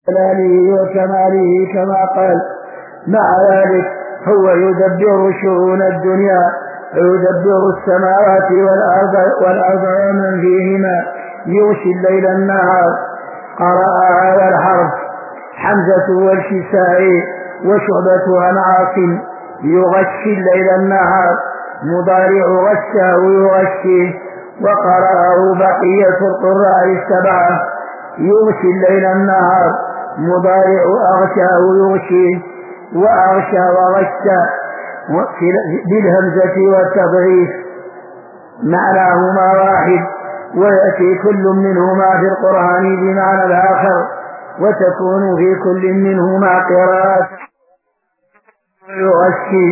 جلاله وكماله كما قال. مع ذلك هو يدبر شؤون الدنيا ويدبر السماوات والأرض ومن فيهما، يغشي الليل النهار. قرأ هذا الحرف حمزة والكسائي وشعبة عن عاصم، يغشي الليل النهار مضارع غشاه يغشيه. وقرأه بقية القراء السبعة يغشي الليل النهار مضارع أغشاه يغشيه، وأغشى وغشى بالهمزة والتضعيف معناهما واحد، ويأتي كل منهما في القرآن بمعنى الآخر، وتكون في كل منهما قراءة يغشي.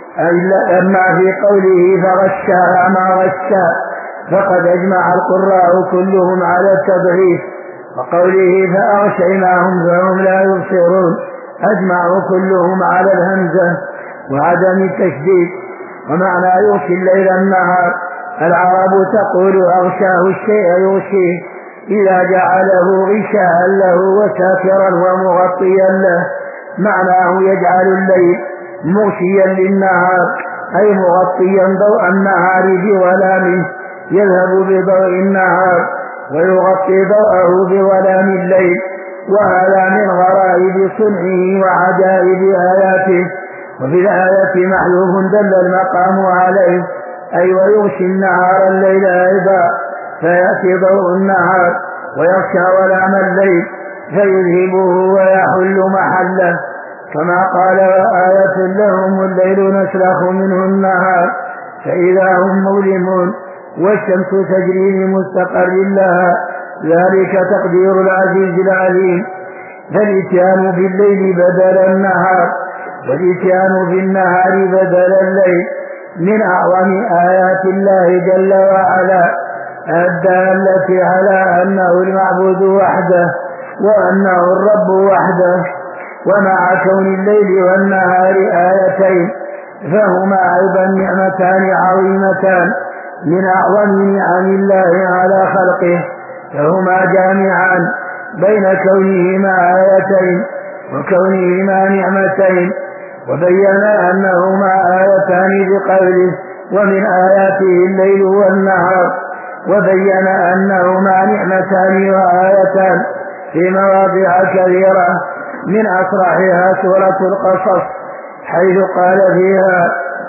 أما في قوله فغشاها ما غشى فقد أجمع القراء كلهم على التضعيف، وقوله فأغشيناهم فهم لا يبصرون أجمعوا كلهم على الهمزة وعدم التشديد. ومعنى يغشي الليل النهار العرب تقول أغشاه الشيء يغشيه إذا جعله غشاء له وساترا ومغطيا له. معناه يجعل الليل مغشيا للنهار أي مغطيا ضوء النهار بظلامه، يذهب بضوء النهار ويغطي ضوءه بظلام الليل. وهذا من غرائب صنعه وعجائب آياته. وفي الآية محذوف دل المقام عليه، أي ويغشي النهار الليل أيضا فيأتي ضوء النهار ويغشى ظلام الليل فيذهبه ويحل محله، كما قال وآية لهم الليل نسلخ منه النهار فإذا هم مظلمون والشمس تجري لمستقر لها ذلك تقدير العزيز العليم. فالإتيان بالليل بدل النهار والإتيان بالنهار بدل الليل من أعظم آيات الله جل وعلا الدالة على أنه المعبود وحده وأنه الرب وحده. ومع كون الليل والنهار آيتين فهما أيضا نعمتان عظيمتان من أعظم نعم الله على خلقه، فهما جامعان بين كونهما آيتين وكونهما نعمتين. وبين أنهما آيتان بقوله ومن آياته الليل والنهار، وبين أنهما نعمتان وآيتان في مواضع كثيرة من أصرحها سورة القصص حيث قال فيها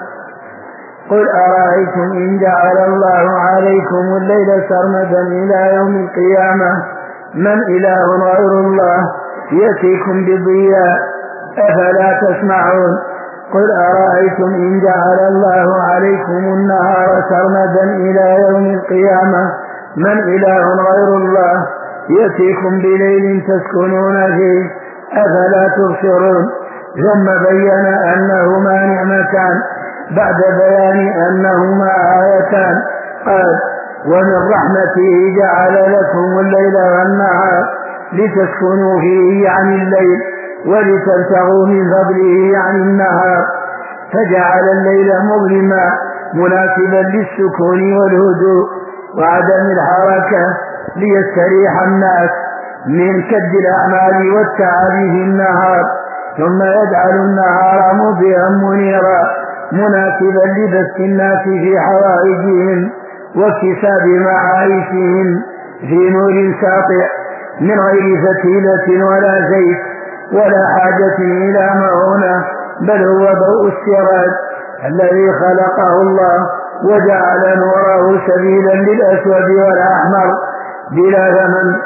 قل أرأيتم إن جعل الله عليكم الليل سرمدا إلى يوم القيامة من إله غير الله يأتيكم بضياء أفلا تسمعون. قل أرأيتم إن جعل الله عليكم النهار سرمدا إلى يوم القيامة من إله غير الله يأتيكم بليل تسكنون فيه أفلا تبصرون. ثم بين أنهما نعمتان بعد بيان أنهما آيتان قال ومن رحمته جعل لكم الليل والنهار لتسكنوا فيه عن الليل ولتبتغوا من فضله عن النهار، فجعل الليل مظلما مناسبا للسكون والهدوء وعدم الحركة ليستريح الناس من كد الأعمال والتعب في النهار، ثم يجعل النهار مضيئا منيرا مناسبا لبث الناس في حوائجهم واكتساب معايشهم في نور ساطع من غير فتيلة ولا زيت ولا حاجة إلى مؤونة، بل هو ضوء السراج الذي خلقه الله وجعل نوره سبيلا للأسود والأحمر بلا ثمن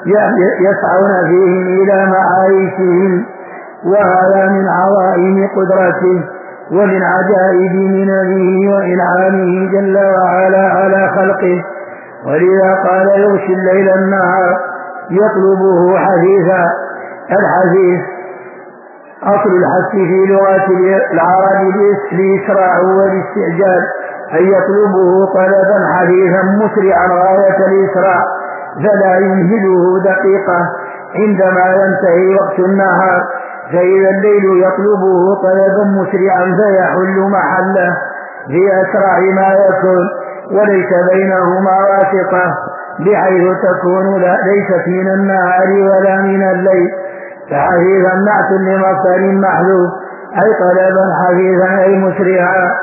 يسعون فيه إلى معايشهم. وهذا من عظائم قدرته ومن عجائب مننه وإنعامه جل وعلا على خلقه. ولذا قال يغشي الليل النهار يطلبه حثيثا. الحثيث أصل الحث في لغة العرب الإسراع والاستعجال، أن يطلبه طلبا حثيثا مسرعا غاية الإسراع فلا يمهله دقيقة عندما ينتهي وقت النهار، فإذا الليل يطلبه طلبا مسرعا فيحل محله في أسرع ما يكون وليس بينهما واسطة بحيث تكون ليست من النهار ولا من الليل، فحثيثا نعت لمصدر محذوف أي طلبا حثيثا أي مسرعا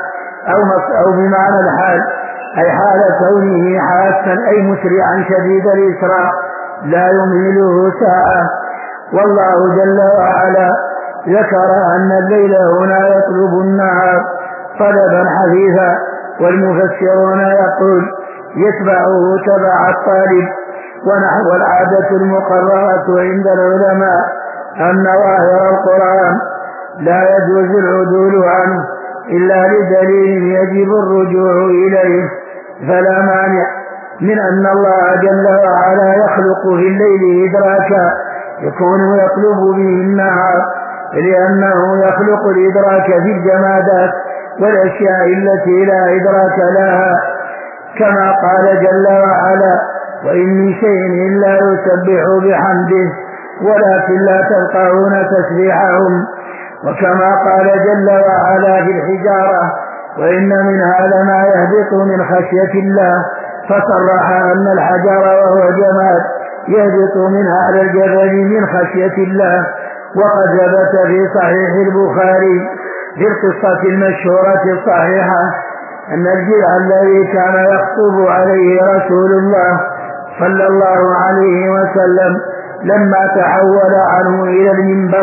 أو بمعنى الحال أي حال كونه حاسا أي مسرعا شديد الإسراع لا يمهله ساعة. والله جل وعلا ذكر أن الليل هنا يطلب النهار طلبا حثيثا، والمفسرون يقول يتبعه تبع الطالب. ونحو العادة المقررة عند العلماء أن ظاهر القرآن لا يجوز العدول عنه إلا لدليل يجب الرجوع إليه، فلا مانع من أن الله جل وعلا يخلق في الليل إدراكا يكون يطلب به النهار، لأنه يخلق الإدراك في الجمادات والأشياء التي لا إدراك لها، كما قال جل وعلا وإن من شيء إلا يسبح بحمده ولكن لا تفقهون تسبيحهم. وكما قال جل وعلا في الحجارة وإن منها لما يهبط من خشية الله، فصرح أن الحجر وهو جماد يهبط منها على الجبل من خشية الله. وقد ثبت في صحيح البخاري في القصة المشهورة الصحيحة أن الجذع الذي كان يخطب عليه رسول الله صلى الله عليه وسلم لما تحول عنه إلى المنبر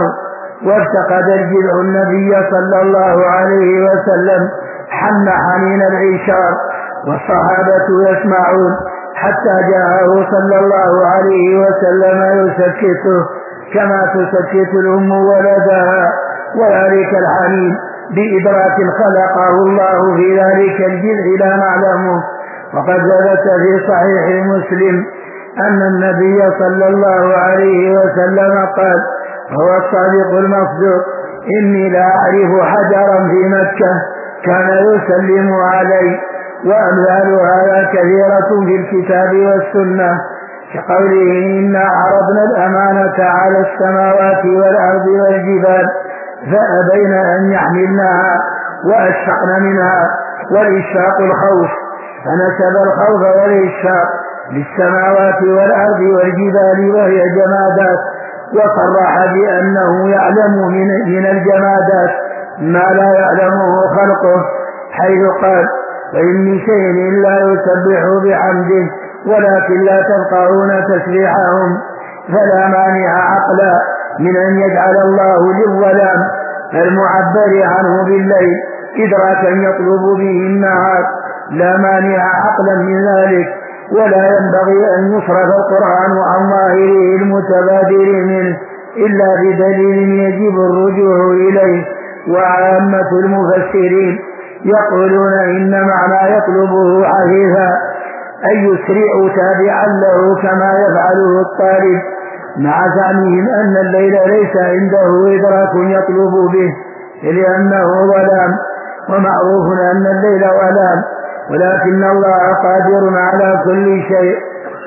وارتقد الجذع النبي صلى الله عليه وسلم حن حنين العشار، والصحابة يسمعون حتى جاءه صلى الله عليه وسلم يسكته كما تسكت الأم ولدها، وذلك الحنين بإدراك خلقه الله في ذلك الجذع لا نعلمه. وقد ثبت في صحيح مسلم أن النبي صلى الله عليه وسلم قال هو الصادق المصدوق إني لا أعرف حجرا في مكة كان يسلم علي. وأمثال هذا كثيرة في الكتاب والسنة، كقوله إنا عرضنا الأمانة على السماوات والأرض والجبال فأبين أن يحملنها وأشفقن منها، والإشفاق الخوف، فنسب الخوف والإشفاق للسماوات والأرض والجبال وهي جمادات، وصرح بأنه يعلم من الجمادات ما لا يعلمه خلقه، حيث قال وإن من شيء إلا يسبح بحمده ولكن لا تفقهون تسبيحهم. فلا مانع عقلا من أن يجعل الله للظلام المعبر عنه بالليل إدراكا يطلب به النهار، لا مانع عقلا من ذلك. ولا ينبغي أن يصرف القرآن عن ظاهره المتبادر منه إلا بدليل يجب الرجوع إليه. وعامة المفسرين يقولون إن معنى يطلبه حثيثا أي يسرع تابعا له كما يفعله الطالب، مع زعمهم أن الليل ليس عنده إدراك يطلب به لأنه ظلام، ومعروف أن الليل ظلام ولكن الله قادر على كل شيء.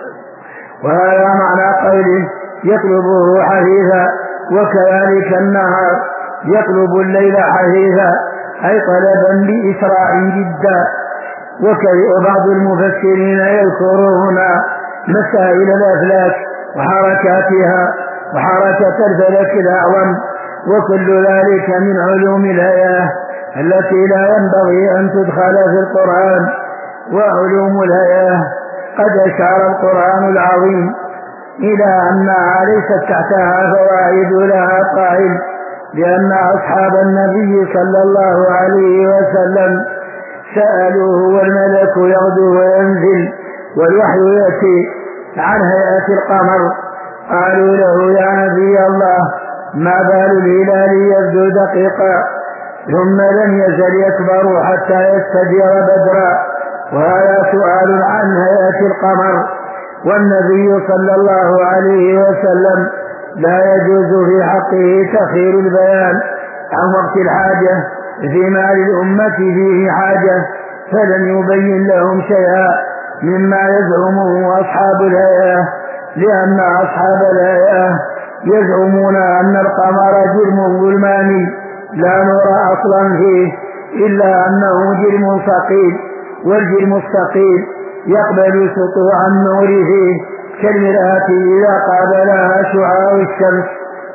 وهذا معنى قوله يطلبه حثيثا. وكذلك النهار يطلب الليل حثيثا أي طلبا بإسراع جدا. وبعض المفسرين يذكر هنا مسائل الأفلاك وحركاتها وحركة الفلك الأعظم، وكل ذلك من علوم الهيئة التي لا ينبغي أن تدخل في القرآن. وعلوم الهيئة قد أشار القرآن العظيم إلى أنها ليست تحتها فوائد لها قائل، لأن أصحاب النبي صلى الله عليه وسلم سألوه والملك يغدو وينزل والوحي يأتي عن هيئة القمر، قالوا له يا نبي الله ما بال الهلال يبدو دقيقا ثم لم يزل يكبر حتى يستدير بدرا؟ وهذا سؤال عن هيئة القمر، والنبي صلى الله عليه وسلم لا يجوز في حقه تأخير البيان عن وقت الحاجة فيما للأمة فيه حاجة، فلم يبين لهم شيئا مما يزعمه أصحاب الهيئة، لأن أصحاب الهيئة يزعمون أن القمر جرم ظلماني لا نور أصلا فيه إلا أنه جرم ثقيل، والجرم الثقيل يقبل سطوع النور فيه كالمرآة إذا قابلها شعاع الشمس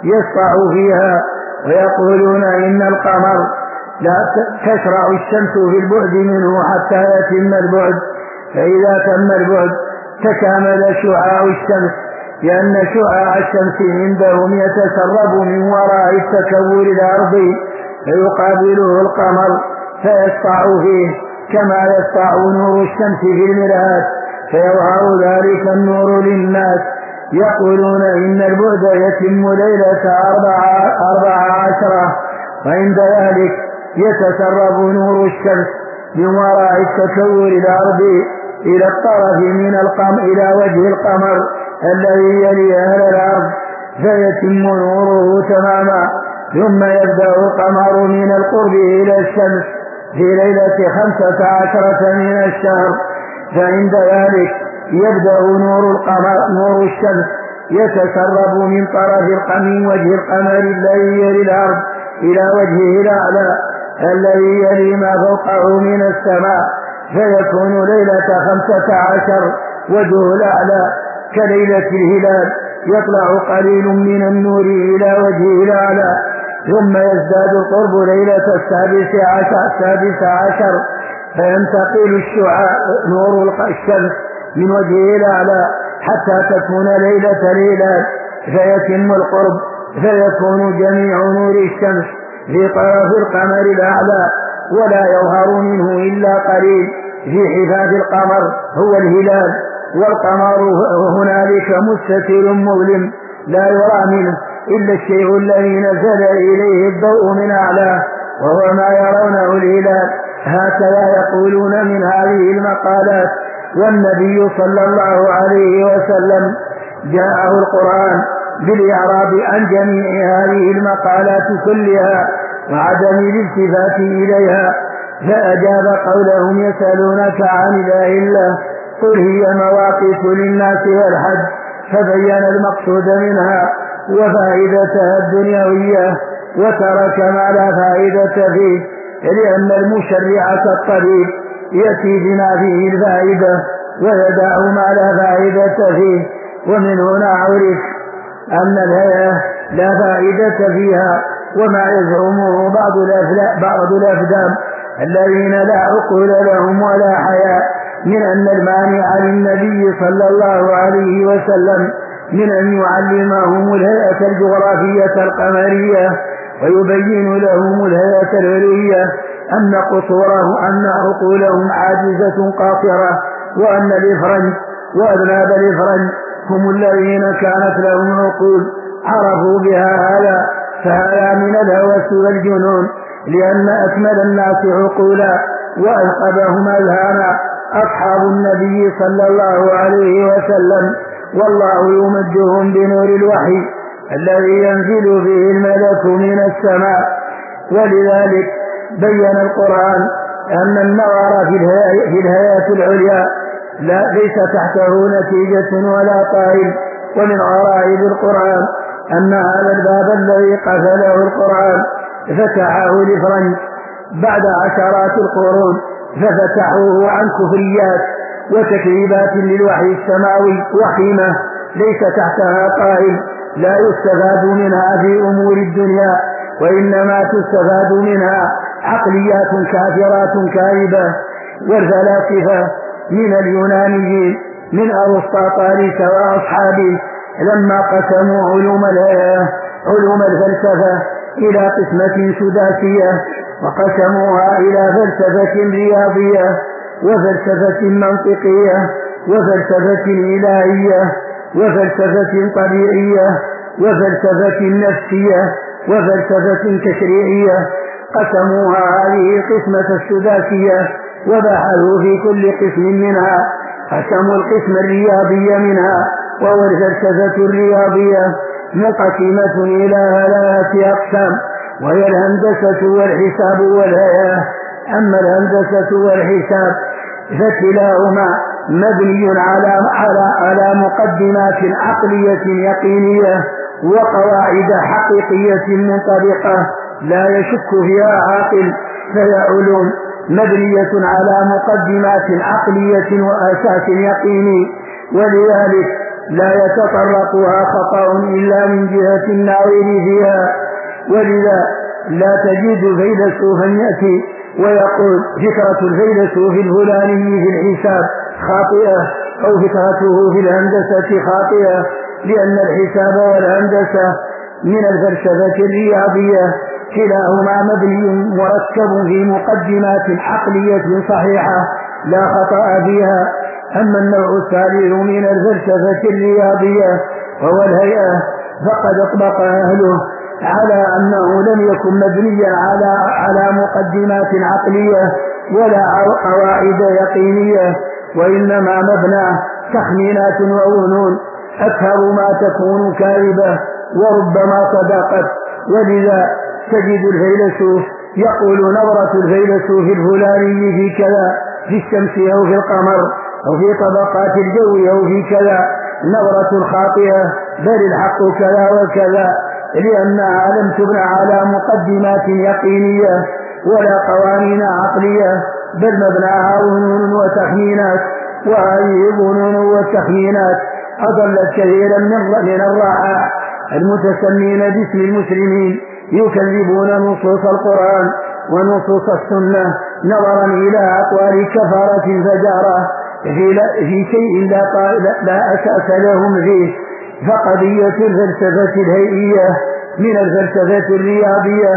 يسطع فيها، ويقولون إن القمر لا تشرع الشمس في البعد منه حتى يتم البعد، فإذا تم البعد تكامل شعاع الشمس، لأن شعاع الشمس عندهم يتسرب من وراء التكور الأرضي فيقابله القمر فيسطع فيه كما يسطع نور الشمس في المرآة، فيظهر ذلك النور للناس. يقولون إن البعد يتم ليلة 14، وعند ذلك يتسرب نور الشمس من وراء التكور الأرضي إلى الطرف من القمر إلى وجه القمر الذي يلي أهل الأرض فيتم نوره تماما، ثم يبدأ القمر من القرب إلى الشمس في ليلة 15 من الشهر، فعند ذلك يبدأ نور الشمس يتسرب من طرف من وجه القمر الذي يلي الأرض إلى وجهه الأعلى الذي يلي ما فوقه من السماء، فيكون ليلة 15 وجهه الأعلى كليلة الهلال، يطلع قليل من النور إلى وجهه الأعلى، ثم يزداد القرب ليلة 16 فينتقل نور الشمس من وجهه الأعلى حتى تكون ليلة الهلال، فيتم القرب فيكون جميع نور الشمس في طرف القمر الأعلى، ولا يظهر منه إلا قليل في حفاظ القمر هو الهلال، والقمر هنالك مستتر مظلم لا يرى منه إلا الشيء الذي نزل إليه الضوء من أعلاه وهو ما يرونه الهلال. هكذا يقولون من هذه المقالات. والنبي صلى الله عليه وسلم جاءه القرآن بالإعراب عن جميع هذه المقالات كلها وعدم الالتفات إليها، فأجاب قولهم يسألونك عن الأهلة قل هي مواقيت للناس والحج، فبين المقصود منها وفائدتها الدنيوية وترك ما لا فائدة فيه، لأن المشرع كالطبيب يأتي بما فيه الفائدة ويدع ما لا فائدة فيه. ومن هنا عرف أن الهيئة لا فائدة فيها، وما يزعمه بعض الأفدام الذين لا عقول لهم ولا حياء من أن المانع للنبي صلى الله عليه وسلم من أن يعلمهم الهيئة الجغرافية القمرية ويبين لهم الهيئة العلوية أن عقولهم عاجزة قاصرة، وأن الإفرنج وأذناب الإفرنج هم الذين كانت لهم عقول عرفوا بها هذا، فهذا من الهوس والجنون، لأن أكمل الناس عقولا وأثقبهم أذهانا أصحاب النبي صلى الله عليه وسلم، والله يمدهم بنور الوحي الذي ينزل به الملك من السماء. ولذلك بين القرآن أن النظر في الهيئة العليا ليس تحته نتيجة ولا طائل. ومن غرائب القرآن أن هذا الباب الذي قفله القرآن فتحه لفرنج بعد عشرات القرون، ففتحوه عن كفريات وتكذيبات للوحي السماوي وخيمة ليس تحتها قائل لا يستفاد منها في أمور الدنيا، وإنما تستفاد منها عقليات كافرات كاذبة. والفلاسفة من اليونانيين من أرسطاطالس وأصحابه لما قسموا علوم الفلسفة إلى قسمة سداسية، وقسموها إلى فلسفة رياضية وفلسفة منطقية وفلسفة إلهية وفلسفة طبيعية وفلسفة نفسية وفلسفة تشريعية. قسموها هذه قسمة السداسية وبحثوا في كل قسم منها، قسموا القسم الرياضي منها وهو الفلسفة الرياضية منقسمة إلى 3 أقسام، وهي الهندسة والحساب والهيئة. أما الهندسة والحساب فكلاهما مبني على مقدمات عقلية يقينية وقواعد حقيقية منطبقة لا يشك فيها عاقل، فهي علوم مبنية على مقدمات عقلية وأساس يقيني. ولذلك لا يتطرقها خطأ إلا من جهة الناظر فيها. ولذا لا تجد فيلسوفا يأتي ويقول فكرة الفيلسوف الفلاني في الحساب خاطئة أو فكرته في الهندسة خاطئة، لأن الحساب والهندسة من الفلسفة الرياضية كلاهما مبني مركب في مقدمات عقلية صحيحة لا خطأ فيها. أما النوع الثالث من الفلسفة الرياضية وهو الهيئة فقد أطبق أهله على أنه لم يكن مبنيا على مقدمات عقلية ولا قواعد يقينية، وإنما مبنى تخمينات وظنون أكثر ما تكون كاذبة وربما صدقت. ولذا تجد الفيلسوف يقول نظرة الفيلسوف الفلاني في كذا، في الشمس أو في القمر أو في طبقات الجو أو في كذا نظرة خاطئة، بل الحق كذا وكذا، لأنها لم تبنى على مقدمات يقينية ولا قوانين عقلية، بل مبناها ظنون وتخمينات. وهذه الظنون والتخمينات أضلت كثيرا من الرعاع المتسمين باسم المسلمين، يكذبون نصوص القرآن ونصوص السنة نظرا إلى أقوال كفرة فجارة في شيء لا أساس لهم فيه. فقضية الفلسفة الهيئية من الفلسفة الرياضية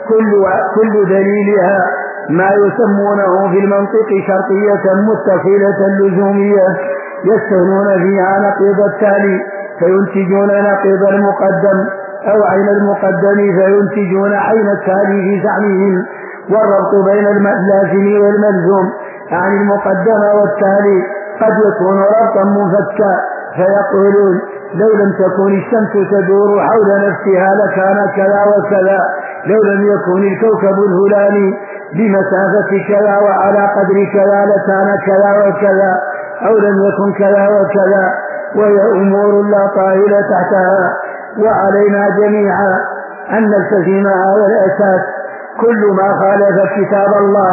كل دليلها ما يسمونه في المنطق شرطية متصلة لزومية، يستهنون فيها نقيض التالي فينتجون نقيض المقدم، أو عين المقدم فينتجون عين التالي في زعمهم. والربط بين اللازم والملزوم عن المقدم والتالي قد يكون ربطا مفكا، فيقولون لو لم تكن الشمس تدور حول نفسها لكان كذا وكذا، لو لم يكن الكوكب الهلالي بمسافة كذا وعلى قدر كذا لكان كذا وكذا، أو لم يكن كذا وكذا، وهي أمور لا طائل تحتها. وعلينا جميعا أن نلتزم هذا الأساس. كل ما خالف كتاب الله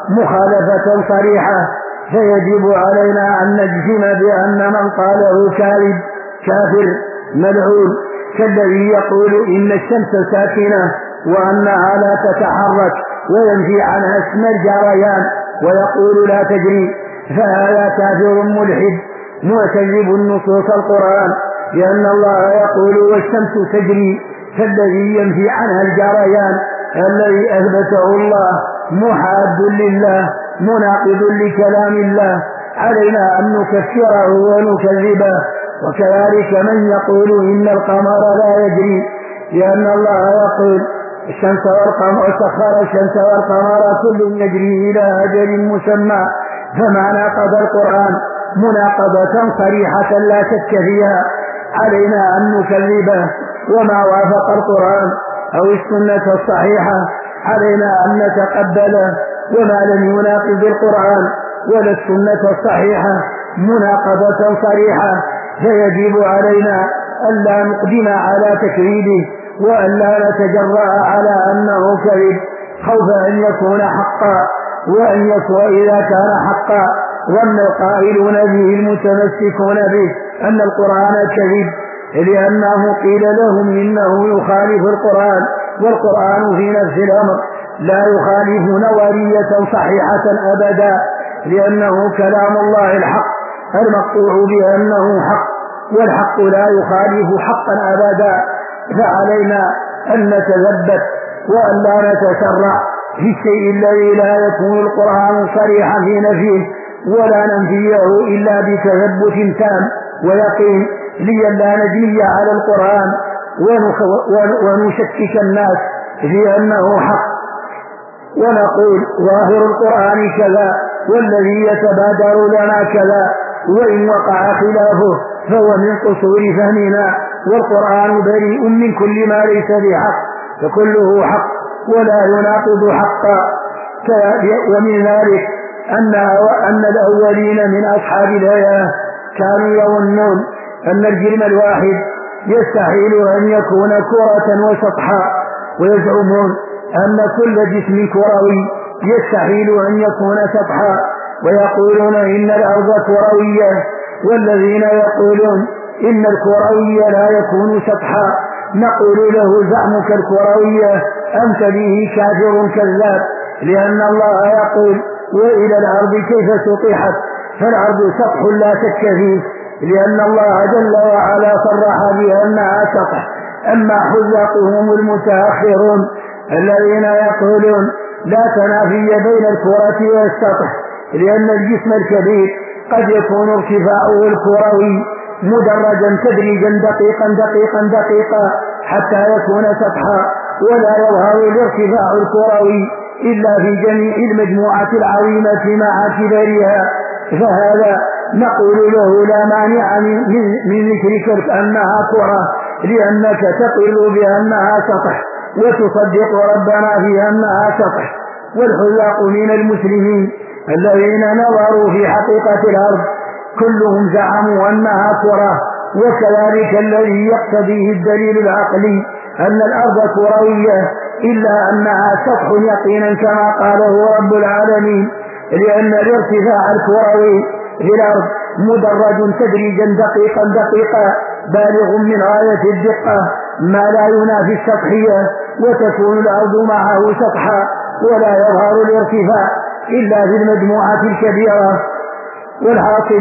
مخالفة صريحة فيجب علينا أن نجزم بأن من قاله كاذب كافر ملعون، كالذي يقول إن الشمس ساكنة وأنها لا تتحرك وينفي عنها اسم الجريان ويقول لا تجري، فهذا كافر ملحد مكذب النصوص القرآن، لأن الله يقول والشمس تجري، فالذي ينفي عنها الجريان الذي أثبته الله محاد لله مناقض لكلام الله، علينا أن نكفره ونكذبه. وكذلك من يقول إن القمر لا يجري، لأن الله يقول الشمس والقمر وسخر الشمس والقمر كل يجري إلى أجل مسمى، فما ناقض القرآن مناقضة صريحة لا شك فيها، علينا أن نكذبه. وما وافق القرآن أو السنة الصحيحة علينا أن نتقبله، وما لم يناقض القرآن ولا السنة الصحيحة مناقضة صريحة فيجب علينا ألا نقدم على تكذيبه وألا نتجرأ على أنه كذب، خوف أن يكون حقا، وأن يكون إذا كان حقا ظن القائلون به المتمسكون به أن القرآن كذب، لأنه قيل لهم إنه يخالف القرآن، والقرآن في نفس الأمر لا يخالف نظرية صحيحة أبدا، لأنه كلام الله الحق المقطوع بأنه حق، والحق لا يخالف حقا أبدا. فعلينا أن نتثبت وأن لا نتسرع في الشيء الذي لا يكون القرآن صريحا في نفيه، ولا ننفيه إلا بتثبت تام ويقين، لئلا نجني على القرآن ونشكك الناس في أنه حق، ونقول ظاهر القرآن كذا والذي يتبادر لنا كذا، وإن وقع خلافه فهو من قصور فهمنا، والقرآن بريء من كل ما ليس بحق، فكله حق ولا يناقض حقا. ومن ذلك أن الأولين من أصحاب الآية كانوا يظنون أن الجرم الواحد يستحيل أن يكون كرة وسطحا، ويزعمون أن كل جسم كروي يستحيل أن يكون سطحا، ويقولون إن الأرض كروية، والذين يقولون إن الكروي لا يكون سطحا، نقول له زعمك الكروية أنت به كافر كذاب، لأن الله يقول وإلى الأرض كيف سطحت، فالأرض سطح لا شك فيه، لأن الله جل وعلا صرح بأنها سطح. أما حذاقهم المتأخرون الذين يقولون لا تنافي بين الكرة والسطح، لأن الجسم الكبير قد يكون ارتفاعه الكروي مدرجا تدريجا دقيقا حتى يكون سطحا، ولا يظهر الارتفاع الكروي إلا في جميع المجموعة العظيمة مع كبرها، فهذا نقول له لا مانع من ذكرك أنها كرة، لأنك تقر بأنها سطح وتصدق ربنا في أنها سطح. والحذاق من المسلمين الذين نظروا في حقيقة الأرض كلهم زعموا أنها كرة، وكذلك الذي يقتضيه الدليل العقلي أن الأرض كروية إلا أنها سطح يقينا كما قاله رب العالمين، لأن الارتفاع الكروي في الأرض مدرج تدريجا دقيقا بالغ من غاية الدقة ما لا ينافي السطحية، وتكون الأرض معه سطحا ولا يظهر الارتفاع إلا في المجموعة الكبيرة. والحاصل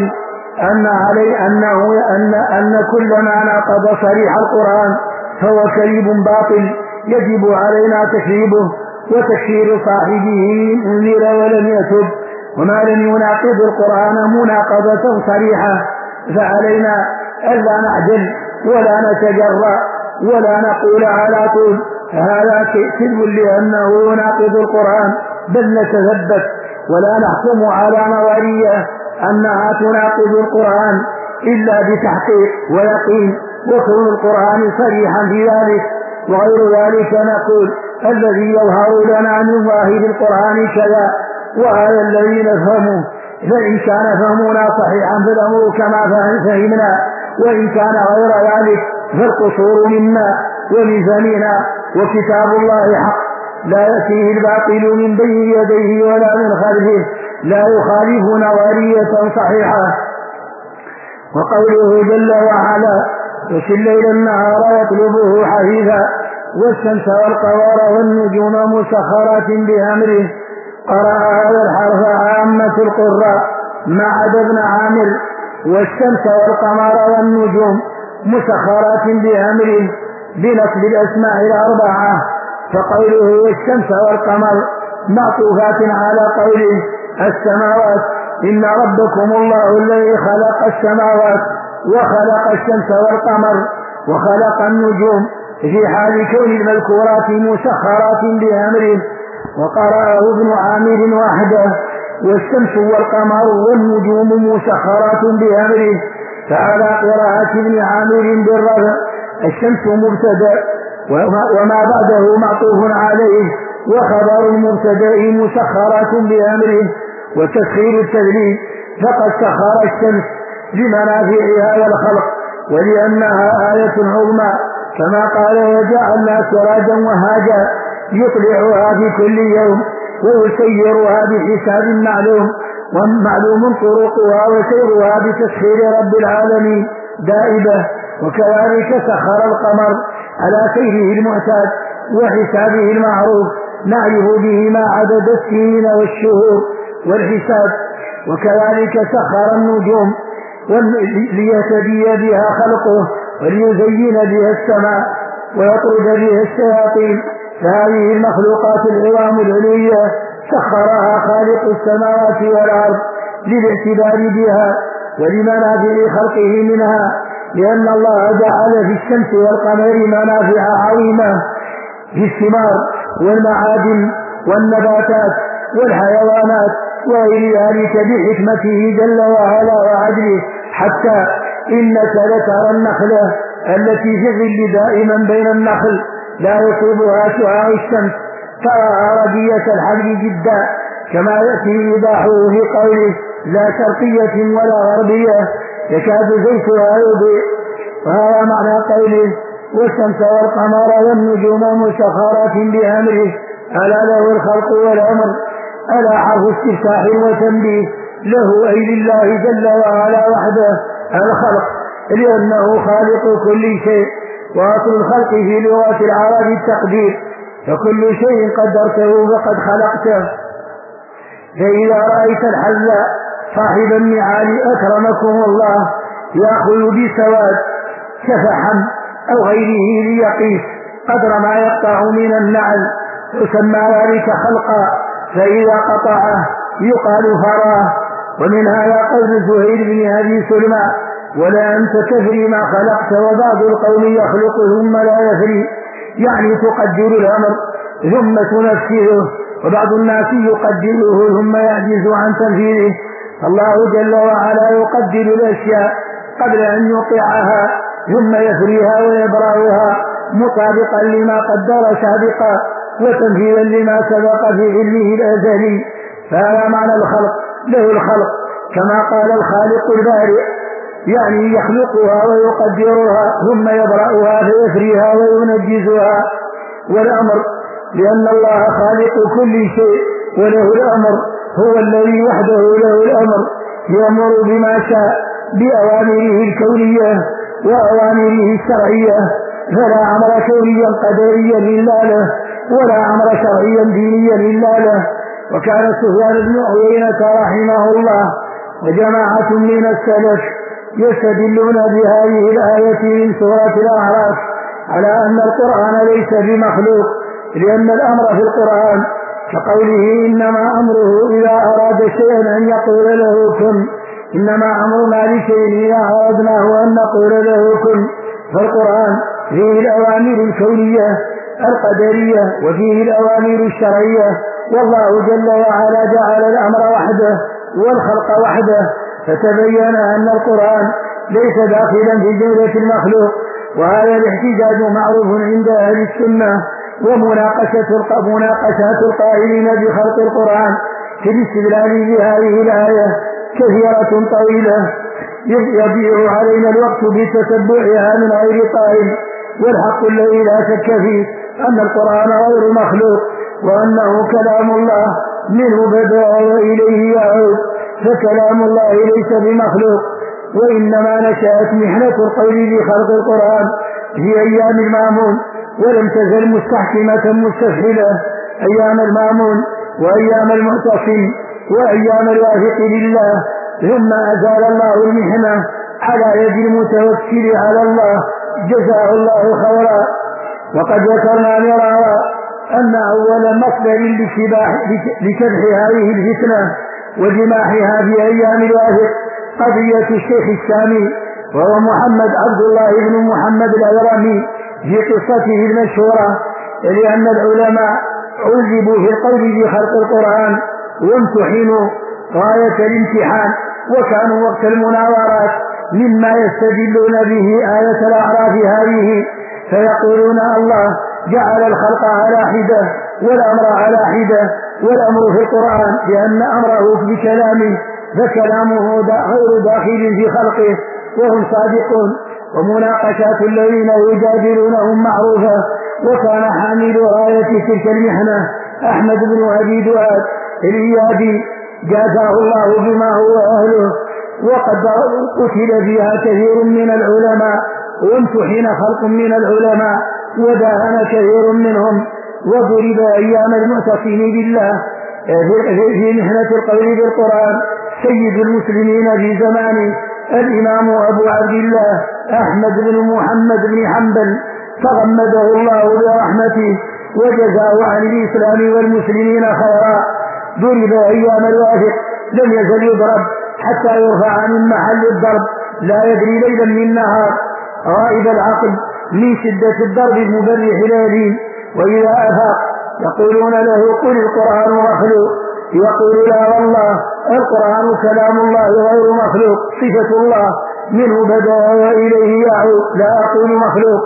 أن كل ما ناقض صريح القرآن فهو كذب باطل يجب علينا تكذيبه وتكفير صاحبه منير ولم يتب، وما لم يناقض القرآن مناقضة صريحة فعلينا ألا نعجل ولا نتجرأ ولا نقول على طول هذا كذب لأنه يناقض القرآن، بل نتثبت ولا نحكم على نظرية أنها تناقض القرآن إلا بتحقيق ويقين وكون القرآن صريحا في ذلك. وغير ذلك نقول الذي يظهر لنا من ظاهر القرآن كذا وهذا الذي نفهمه، فإن كان فهمنا صحيحا فالأمر كما فهمنا، وإن كان غير ذلك فالقصور منا ومن فهمنا، وكتاب الله حق لا يأتيه الباطل من بين يديه ولا من خلفه لا يخالف نظرية صحيحة. وقوله جل وعلا يحيي الليل النهار يطلبه حثيثا والشمس والقمر والنجوم مسخرات بأمره، قرأ هذا الحرف عامة القراء ما عدا ابن عامر، والشمس والقمر والنجوم مسخرات بأمره بنصب الأسماء الأربعة، فقوله والشمس والقمر معطوفات على قوله السماوات إن ربكم الله الذي خلق السماوات وخلق الشمس والقمر وخلق النجوم في حال كون المذكورات مسخرات بأمره. وقرأه ابن عامر وحده والشمس والقمر والنجوم مسخرات بأمره، فعلى قراءة ابن عامر بالرفع الشمس مبتدأ وما بعده معطوف عليه وخبر المبتدأ مسخرات بأمره، وتسخير التدليل فقد سخر الشمس لمنافعها والخلق ولأنها آية عظمى كما قال وجعلنا سراجا وهاجا يطلعها في كل يوم ويسيرها بحساب معلوم طرقها وسيرها بتسخير رب العالمين دائبة. وكذلك سخر القمر على سيره المعتاد وحسابه المعروف نعرف به ما عدد السنين والشهور والحساب. وكذلك سخر النجوم ليهتدي بها خلقه وليزين بها السماء ويطرد بها الشياطين، فهذه المخلوقات العظام العلوية سخرها خالق السماوات والأرض للاعتبار بها ولمنافع خلقه منها، لأن الله جعل في الشمس والقمر منافع عظيمة في الثمار والمعادن والنباتات والحيوانات وغير ذلك بحكمته جل وعلا وعدله، حتى إنك لترى النخلة التي في الظل دائما بين النخل لا يصيبها شعاع الشمس تراها ردية الحبل جدا كما يأتي إيضاحه في قوله لا شرقية ولا غربية يكاد زيتها يضيء، وهذا معنى قوله والشمس والقمر والنجوم مسخرات بأمره ألا له الخلق والأمر، ألا حرف استفتاح وتنبيه له أي لله جل وعلا وحده الخلق لأنه خالق كل شيء، وأصل الخلق في لغة العرب التقدير، فكل شيء قدرته فقد خلقته. فإذا رأيت الحل صاحب النعال أكرمكم الله يأخذ بسواد شفحا أو غيره ليقيس قدر ما يقطع من النعل يسمى ذلك خلقا، فإذا قطعه يقال فراه. ومن هذا قول زهير بن أبي سلمى: ولا أنت تفري ما خلقت وبعض القوم يخلق ثم لا يفري، يعني تقدر الأمر ثم تنفذه، وبعض الناس يقدره ثم يعجز عن تنفيذه. الله جل وعلا يقدر الأشياء قبل أن يوقعها ثم يفريها ويبرأها مطابقا لما قدر سابقا وتنفيذا لما سبق في علمه الأزلي. فهذا معنى الخلق، له الخلق كما قال الخالق البارئ، يعني يخلقها ويقدرها ثم يبرأها فيفريها وينجزها. والأمر لأن الله خالق كل شيء وله الأمر، هو الذي وحده له الأمر، يأمر بما شاء بأوامره الكونية وأوامره الشرعية، فلا أمر كونيا قدريا إلا له ولا أمر شرعيا دينيا إلا له. وكان سفيان بن عيينة رحمه الله وجماعة من السلف يستدلون بهذه الآية من سورة الأعراف على أن القرآن ليس بمخلوق، لأن الأمر في القرآن كقوله: إنما أمره إذا أراد شيئا أن يقول له كن، إنما أمرنا لشيء إذا أردناه أن نقول له كن. فالقرآن فيه الأوامر الكونية القدرية وفيه الأوامر الشرعية، والله جل وعلا جعل الأمر وحده والخلق وحده، فتبين أن القرآن ليس داخلا في جملة المخلوق. وهذا الاحتجاج معروف عند أهل السنة، ومناقشات القائلين بخلق القرآن في الاستدلال بهذه الآية كثيرة طويلة يضيع علينا الوقت بتتبعها من غير قائل. والحق الذي لا شك فيه أن القرآن غير مخلوق، وأنه كلام الله منه بدأ وإليه يعود، فكلام الله ليس بمخلوق. وإنما نشأت محنة القول بخلق القرآن في أيام المامون، ولم تزل مستحكمة مستسهلة أيام المامون وأيام المعتصم وأيام الواثق لله، ثم أزال الله المحنة على يد المتوكل على الله جزاه الله خيرا. وقد ذكرنا مرارا أن أول مصدر لشبح هذه الفتنة وجماحها في أيام الواثق قضية الشيخ الشامي، وهو محمد عبد الله بن محمد الأذرمي، في قصته المشهورة، لأن العلماء عذبوا في القول بخلق القرآن وامتحنوا غاية الامتحان، وكانوا وقت المناورات مما يستدلون به آية الأعراف هذه، فيقولون: الله جعل الخلق على حدة والأمر على حدة، والأمر في القرآن لأن أمره بكلامه، فكلامه غير داخل في خلقه، وهم صادقون. ومناقشات الذين يجادلونهم معروفة. وكان حامل راية تلك المحنة أحمد بن أبي دؤاد الإيادي جازاه الله بما هو أهله، وقد قتل فيها كثير من العلماء، وامتحن خلق من العلماء وداهن كثير منهم، وضرب أيام المعتصمين بالله في محنة القول بالقرآن سيد المسلمين في زمانه الإمام أبو عبد الله أحمد بن محمد بن حنبل، تغمده الله برحمته وجزاه عن الإسلام والمسلمين خيرا. ضرب أيام الواثق، لم يزل يضرب حتى يرفع من محل الضرب، لا يدري ليلا من نهار، غائب العقل من شدة الضرب المبرح الأليم. وإذا أفاق يقولون له: قل القرآن مخلوق، يقول: لا والله، القرآن كلام الله غير مخلوق، صفة الله منه بدأ وإليه يعود، لا أقول مخلوق.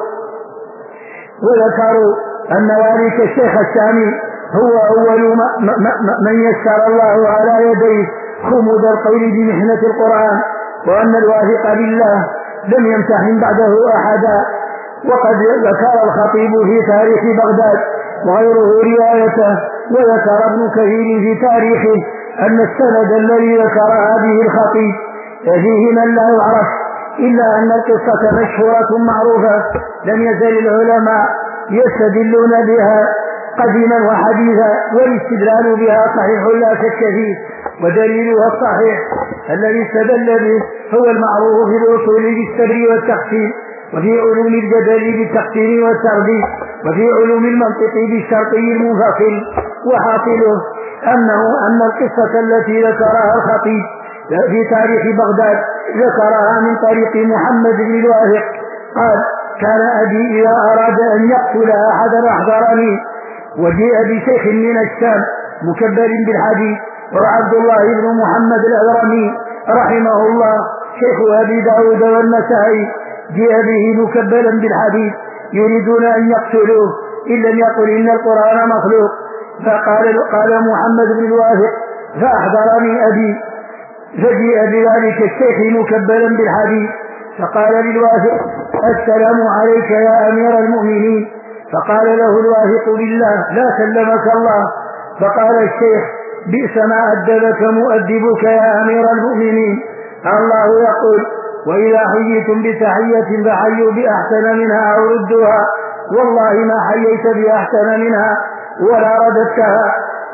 وذكروا أن ذلك الشيخ الشامي هو أول من يسر الله على يديه خمود القول بمحنة القرآن، وأن الواثق بالله لم يمتحن بعده أحدا. وقد ذكر الخطيب في تاريخ بغداد وغيره روايته، وذكر ابن كثير في تاريخه أن السند الذي ذكر هذه الخطيب فيه من لا يعرف إلا أن القصة مشهورة معروفة، لم يزل العلماء يستدلون بها قديما وحديثا، والاستدلال بها صحيح لا شك فيه، ودليلها الصحيح الذي استدل به هو المعروف في الأصول بالتبرير والتقسيم، وفي علوم الجدل بالتقسيم والتربيع، وفي علوم المنطق بالشرطي المنفصل. وحاصله أن القصة التي ذكرها الخطيب في تاريخ بغداد ذكرها من طريق محمد بن الواثق قال: كان أبي إذا أراد أن يقتل أحدا أحضرني، وجيء بشيخ من الشام مكبر بالحديث، وعبد الله بن محمد الأذرمي رحمه الله شيخ أبي داود والنسائي جيء به مكبلا بالحديث يريدون أن يقتلوه إن لم يقل إن القرآن مخلوق. قال محمد بن الواثق: فأحضرني أبي، فجيء بذلك الشيخ مكبلا بالحديث، فقال للواثق: السلام عليك يا أمير المؤمنين. فقال له الواثق: بالله لا سلمك الله. فقال الشيخ: بئس ما أدبك مؤدبك يا أمير المؤمنين، الله يقول: وإذا حييتم بتحية فحيوا بأحسن منها أو ردوها، والله ما حييت بأحسن منها ولا رددتها.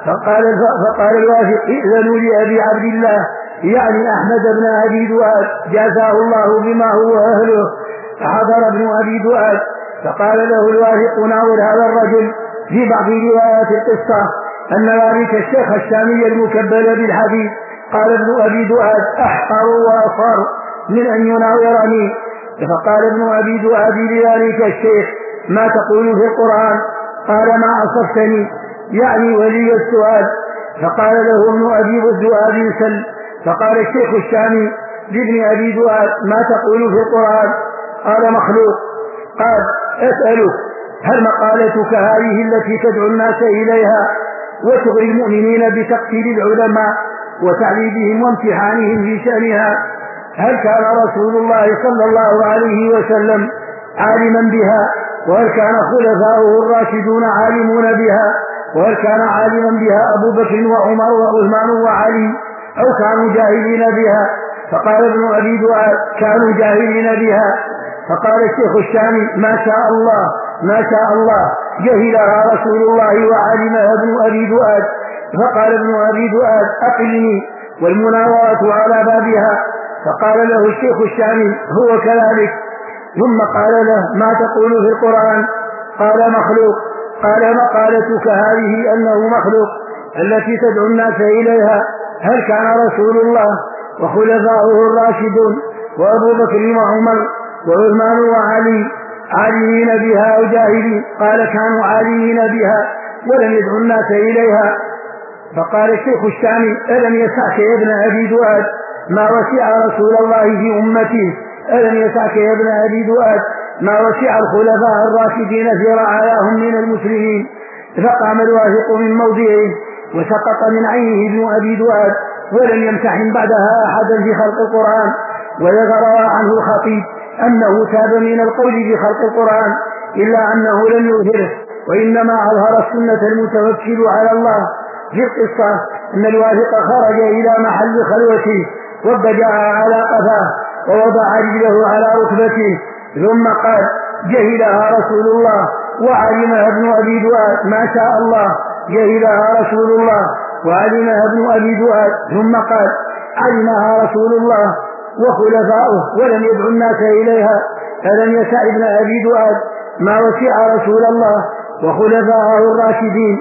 فقال الواثق: ائذنوا لأبي عبد الله، يعني أحمد بن أبي دؤاد، جازاه الله بما هو أهله. فحضر ابن أبي دؤاد، فقال له الواثق: ناظر هذا الرجل في بعض روايات القصة أن ذلك الشيخ الشامي المكبل بالحديث. قال ابن أبي دؤاد: أحقر وأصار من أن يناظرني. فقال ابن أبي دؤاد لذلك الشيخ: ما تقول في القرآن؟ قال: ما أصفتني، يعني ولي السؤال. فقال له ابن أبي دؤاد: سل. فقال الشيخ الشامي لابن أبي دؤاد: ما تقول في القرآن؟ قال: مخلوق. قال: أسألك، هل مقالتك هذه التي تدعو الناس إليها وتغري المؤمنين بتقتيل العلماء وتعذيبهم وامتحانهم في شأنها، هل كان رسول الله صلى الله عليه وسلم عالما بها؟ وهل كان خلفاؤه الراشدون عالمون بها؟ وهل كان عالما بها أبو بكر وعمر وعثمان وعلي، أو كانوا جاهلين بها؟ فقال ابن أبي دؤاد: كانوا جاهلين بها. فقال الشيخ الشامي: ما شاء الله ما شاء الله، جهلها رسول الله وعلمها ابن أبي دؤاد. فقال ابن أبي دؤاد: أقلني والمناظرة على بابها. فقال له الشيخ الشامي: هو كذلك. ثم قال له: ما تقول في القرآن؟ قال: مخلوق. قال: مقالتك هذه أنه مخلوق التي تدعو الناس إليها، هل كان رسول الله وخلفاؤه الراشدون وأبو بكر وعمر وعثمان وعلي عالمين بها أو جاهلين؟ قال: كانوا عالمين بها ولم يدعوا الناس إليها. فقال الشيخ الشامي: ألم يسعك يا ابن أبي دؤاد ما وسع رسول الله في أمته؟ ألم يسعك يا ابن أبي دؤاد ما وسع الخلفاء الراشدين في رعاياهم من المسلمين؟ فقام الواثق من موضعه وسقط من عينه ابن أبي دؤاد، ولم يمتحن بعدها أحدا في خلق القرآن. وذكر عنه الخطيب أنه تاب من القول في خلق القرآن، إلا أنه لم يظهره، وإنما أظهر السنة المتوكل على الله. في القصة أن الواثق خرج إلى محل خلوته وضجع على قفاه ووضع رجله على ركبته، ثم قال: جهلها رسول الله وعلمها ابن أبي دؤاد. ما شاء الله، جهلها رسول الله وعلمها ابن أبي دؤاد. ثم قال: علمها رسول الله وخلفاؤه ولم يدعو الناس إليها، ألم يسع ابن أبي دؤاد ما وسع رسول الله وخلفاءه الراشدين؟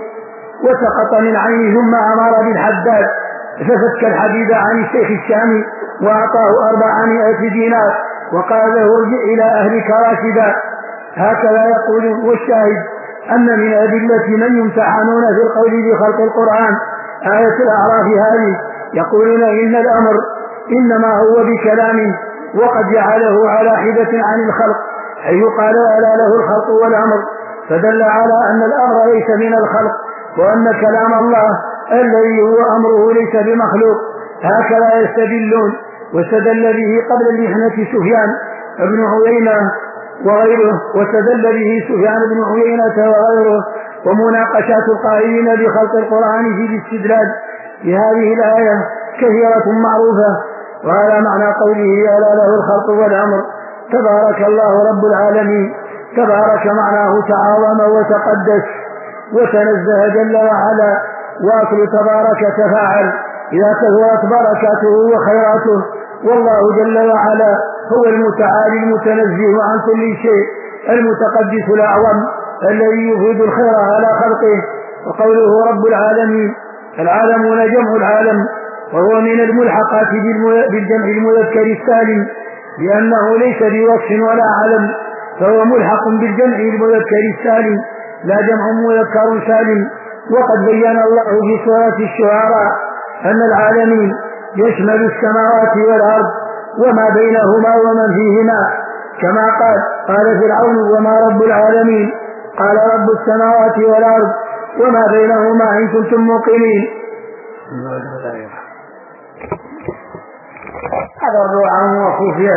وسقط من عينه. ثم أمر بالحداد ففك الحديد عن الشيخ الشامي وأعطاه 400 دينار وقال له: ارجع إلى أهلك راشدا. هكذا يقول. والشاهد أن من أدلة من يمتحنون في القول بخلق القرآن آية الأعراف هذه، يقولون إن الأمر إنما هو بكلامه، وقد جعله على حدة عن الخلق، حيث قال: ألا له الخلق والأمر، فدل على أن الأمر ليس من الخلق، وأن كلام الله الذي هو أمره ليس بمخلوق. هكذا يستدلون. واستدل به قبل المحنة سفيان بن عيينة وغيره، واستدل به سفيان بن عيينة وغيره. ومناقشات القائلين بخلق القرآن في الاستدلال بهذه الآية كثيرة معروفة، وعلى معنى قوله ألا له الخلق والأمر تبارك الله رب العالمين. تبارك معناه تعاظم وتقدس وتنزه جل وعلا، وأصل تبارك تفاعل إذا كثرت بركاته وخيراته، والله جل وعلا هو المتعالي المتنزه عن كل شيء المتقدس الأعظم الذي يفيد الخير على خلقه. وقوله رب العالمين العالمون جمع العالم، وهو من الملحقات بالجمع المذكر السالم لأنه ليس بوصف ولا علم، فهو ملحق بالجمع المذكر السالم لا جمع مذكر سالم. وقد بين الله في سورة الشعراء أن العالمين يشمل السماوات والأرض وما بينهما ومن فيهما، كما قال فرعون وما رب العالمين؟ قال رب السماوات والأرض وما بينهما إن كنتم موقنين. تضرعا وخفية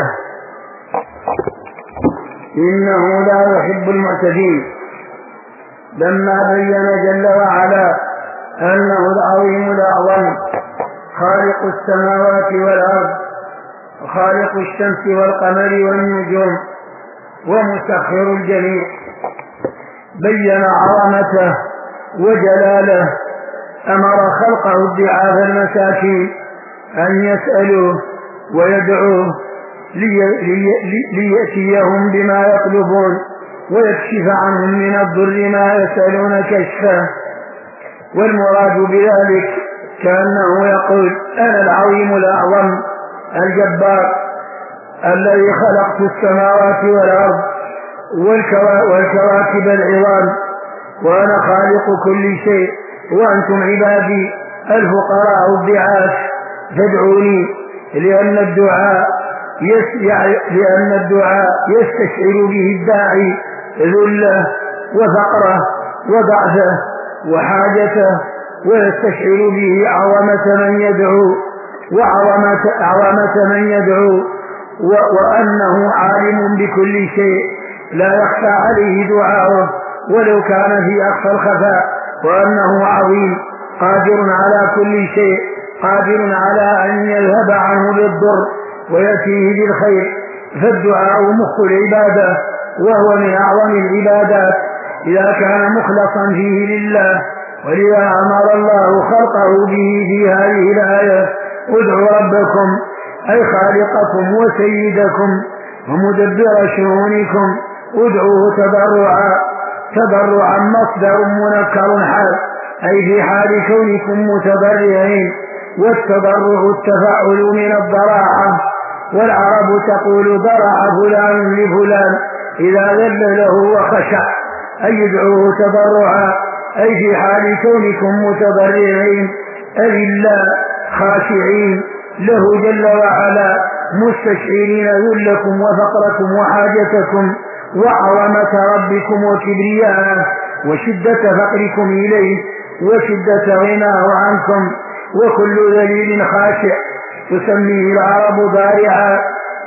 إنه لا يحب المعتدين، لما بين جل وعلا أنه العظيم الأعظم خالق السماوات والأرض وخالق الشمس والقمر والنجوم ومسخر الجميع، بين عظمته وجلاله، أمر خلقه ضعاف المساكين أن يسألوه ويدعوه ليأتيهم بما يطلبون ويكشف عنهم من الضر ما يسألون كشفه. والمراد بذلك كأنه يقول أنا العظيم الأعظم الجبار الذي خلقت السماوات والأرض والكواكب العظام، وأنا خالق كل شيء، وأنتم عبادي الفقراء الضعاف، فادعوني، لأن الدعاء يستشعر به الداعي ذله وفقره وضعفه وحاجته، ويستشعر به عظمة من يدعو وعظمة من يدعو، وأنه عالم بكل شيء لا يخفى عليه دعاؤه ولو كان في أخفى الخفاء، وأنه عظيم قادر على كل شيء، قادر على أن يذهب عنه بالضر ويأتيه بالخير. فالدعاء مخ العبادة، وهو من أعظم العبادات إذا كان مخلصا فيه لله، ولذا أمر الله خلقه به في هذه الآية ادعوا ربكم أي خالقكم وسيدكم ومدبر شؤونكم، ادعوه تضرعا مصدر منكر حال، أي في حال كونكم متضرعين، والتضرع التفاعل من الضراعة، والعرب تقول ضرع فلان لفلان إذا ذل له وخشع، أي ادعوه تضرعا أي في حال كونكم متضرعين أذلاء خاشعين له جل وعلا، مستشعرين ذلكم وفقركم وحاجتكم وعظمة ربكم وكبرياءه وشدة فقركم إليه وشدة غناه عنكم. وكل ذليل خاشع تسميه العرب ضارعا،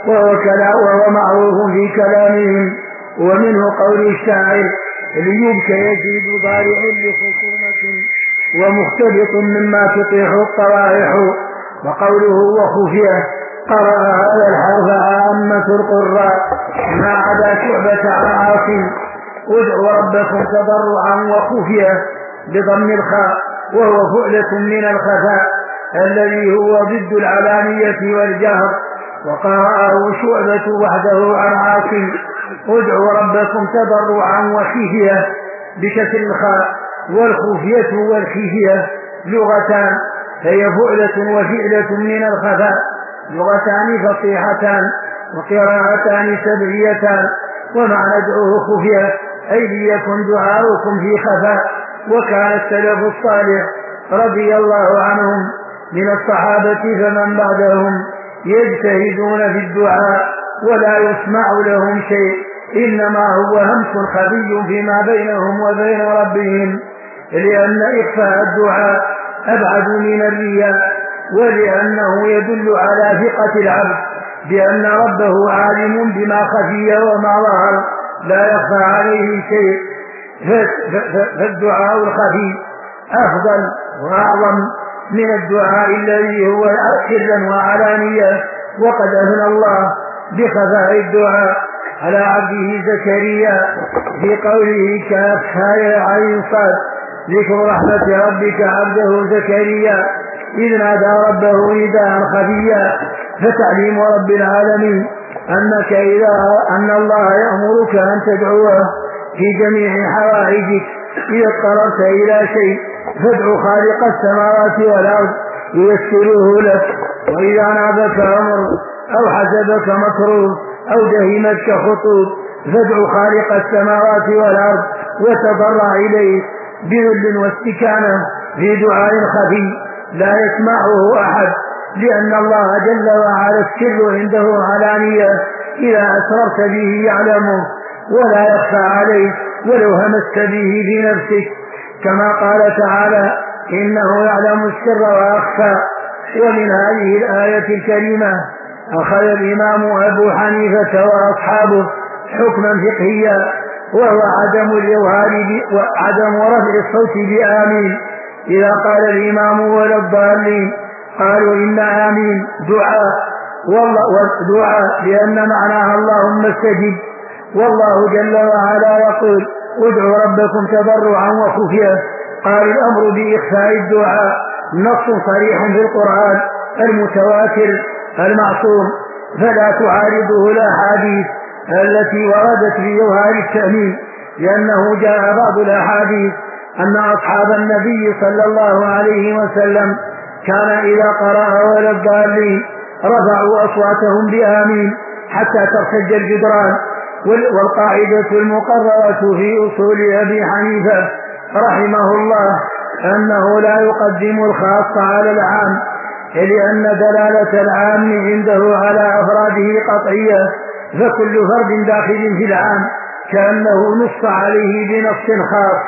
وهو معروف في كلامهم، ومنه قول الشاعر ليبكى يزيد ضارع لخصومة ومختلط مما تطيح الطوائح. وقوله وخفية قرأ هذا الحرف عامة القراء ما عدا شعبة عن عاصم. ادعوا ربكم تضرعا وخفية بضم الخاء، وهو فعلة من الخفاء الذي هو ضد العلانية والجهر. وقرأه شعبة وحده عن عاصم ادعوا ربكم تضرعا وخفية بكسر الخاء. والخفية والخفية لغتان، هي فعلة وفعلة من الخفاء، لغتان فصيحتان وقراءتان سبعيتان. ومعنى ادعوه خفية أي ليكن دعاؤكم في خفاء. وكان السلف الصالح رضي الله عنهم من الصحابة فمن بعدهم يجتهدون في الدعاء ولا يسمع لهم شيء، إنما هو همس خفي فيما بينهم وبين ربهم، لأن إخفاء الدعاء أبعد من الرياء، ولأنه يدل على ثقة العبد بأن ربه عالم بما خفي وما ظهر لا يخفى عليه شيء. فالدعاء الخفي أفضل وأعظم من الدعاء الذي هو سرا وعلانية. وقد أثنى الله بخفاء الدعاء على عبده زكريا في قوله كافها عين صاد ذكر رحمة ربك عبده زكريا إذ نادى ربه نداء خفيا. فتعليم رب العالمين أن الله يأمرك أن تدعوه في جميع حوائجك. إذا اضطررت إلى شيء فادع خالق السماوات والأرض ييسره لك. وإذا نابك أمر أو حسبك مكروه أو دهمتك خطوب فادع خالق السماوات والأرض وتضرع إليه بذل واستكانة في دعاء خفي لا يسمعه أحد، لأن الله جل وعلا السر عنده علانية إذا أسررت به يعلمه ولا يخفى عليه ولو همست به في نفسك، كما قال تعالى إنه يعلم السر وأخفى. ومن هذه الآية الكريمة أخذ الإمام أبو حنيفة وأصحابه حكما فقهيا وهو عدم رفع الصوت بآمين إذا قال الإمام ولا الضالين. قالوا إن آمين دعاء لأن معناها اللهم استجب، والله جل وعلا يقول ادعوا ربكم تضرعا وخفيا. قال الأمر بإخفاء الدعاء نص صريح في القرآن المتواتر المعصوم، فلا تعارضه الأحاديث التي وردت في جوهر التأمين، لأنه جاء بعض الأحاديث أن أصحاب النبي صلى الله عليه وسلم كان إذا قرأ ولا الضالين رفعوا أصواتهم بآمين حتى ترتج الجدران. والقاعدة المقررة في أصول أبي حنيفة رحمه الله أنه لا يقدم الخاص على العام، لأن دلالة العام عنده على أفراده قطعية، فكل فرد داخل في العام كأنه نص عليه بنص خاص،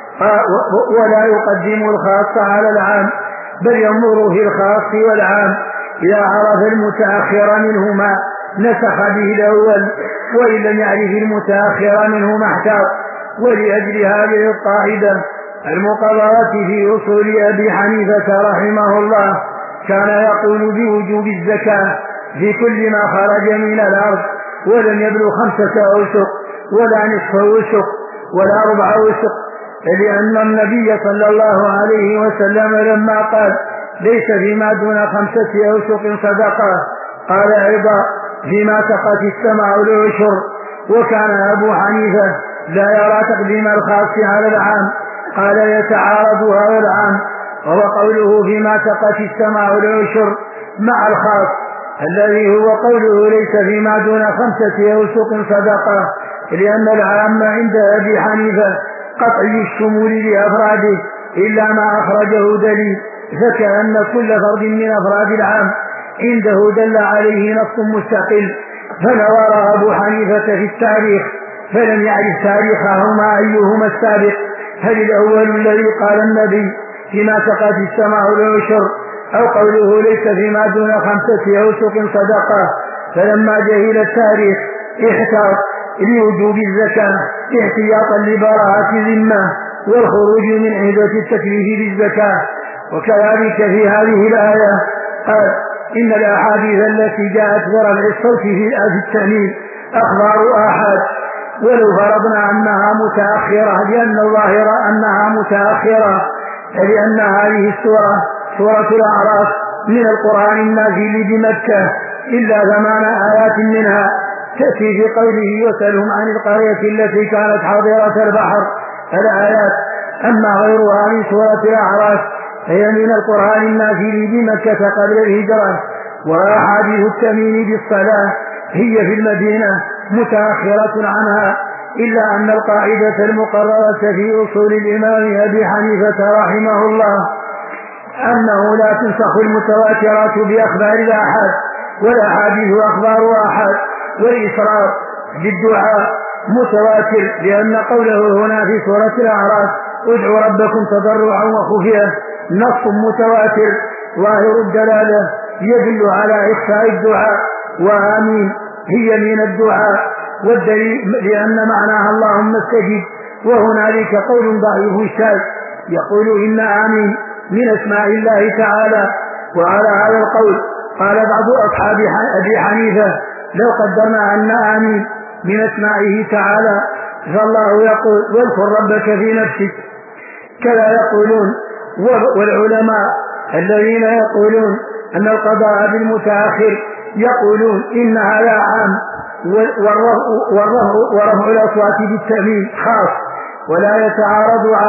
ولا يقدم الخاص على العام بل ينظر في الخاص والعام. إذا عرف المتأخر منهما نسخ به الأول، وإن لم يعرف المتأخر منهما احتاط. ولأجل هذه القاعدة المقررة في أصول أبي حنيفة رحمه الله كان يقول بوجوب الزكاة في كل ما خرج من الأرض ولم يبلغ 5 أوسق ولا نصف أوسق ولا ربع أوسق، لأن النبي صلى الله عليه وسلم لما قال ليس فيما دون 5 أوسق صدقة قال أيضا فيما سقت السماء العشر. وكان أبو حنيفة لا يرى تقديم الخاص على العام، قال يتعارض هذا العام وهو قوله فيما سقت السماء العشر مع الخاص الذي هو قوله ليس فيما دون 5 أوسق صدقة، لأن العام عند أبي حنيفة قطعي الشمول لأفراده إلا ما أخرجه دليل، فكأن كل فرد من أفراد العام عنده دل عليه نص مستقل. فنظر أبو حنيفة في التاريخ فلم يعرف تاريخهما أيهما السابق، هل الأول الذي قال النبي فيما سقت السماء العشر أو قوله ليس فيما دون 5 أوسق صدقة. فلما جهل التاريخ احتاط لوجوب الزكاة احتياطا لبراءة ذمة والخروج من عهدة التكليف بالزكاة. وكذلك في هذه الآية قال إن الأحاديث التي جاءت برفع الصوت في التأمين أخبار آحاد، ولو فرضنا أنها متأخرة لأن الظاهر أنها متأخرة، لأن هذه السورة سورة الأعراف من القرآن النازل بمكة إلا 8 آيات منها تأتي في قوله وسألهم عن القرية التي كانت حاضرة البحر الآيات. أما غيرها من سورة الأعراف هي من القرآن النازل بمكة قبل الهجرة. وأحاديث التأمين بالصلاة هي في المدينة متأخرة عنها، إلا أن القاعدة المقررة في أصول الإمام أبي حنيفة رحمه الله أنه لا تنسخ المتواترات بأخبار الآحاد، والأحاديث أخبار آحاد، والإسراء بالدعاء متواتر، لأن قوله هنا في سورة الأعراف ادعوا ربكم تضرعا وخفيا نص متواتر ظاهر الدلالة يدل على إخفاء الدعاء، وآمين هي من الدعاء، والدليل لأن معناها اللهم استجب. وهنالك قول ضعيف شاذ يقول إن آمين من أسماء الله تعالى. وعلى هذا القول قال بعض أصحاب أبي حنيفة لو قدرنا أن آمين من أسمائه تعالى فالله يقول واذكر ربك في نفسك كذا يقولون. والعلماء الذين يقولون أن القضاء بالمتأخر يقولون إن هذا عام ورفع الأصوات بالتأمين خاص ولا يتعارض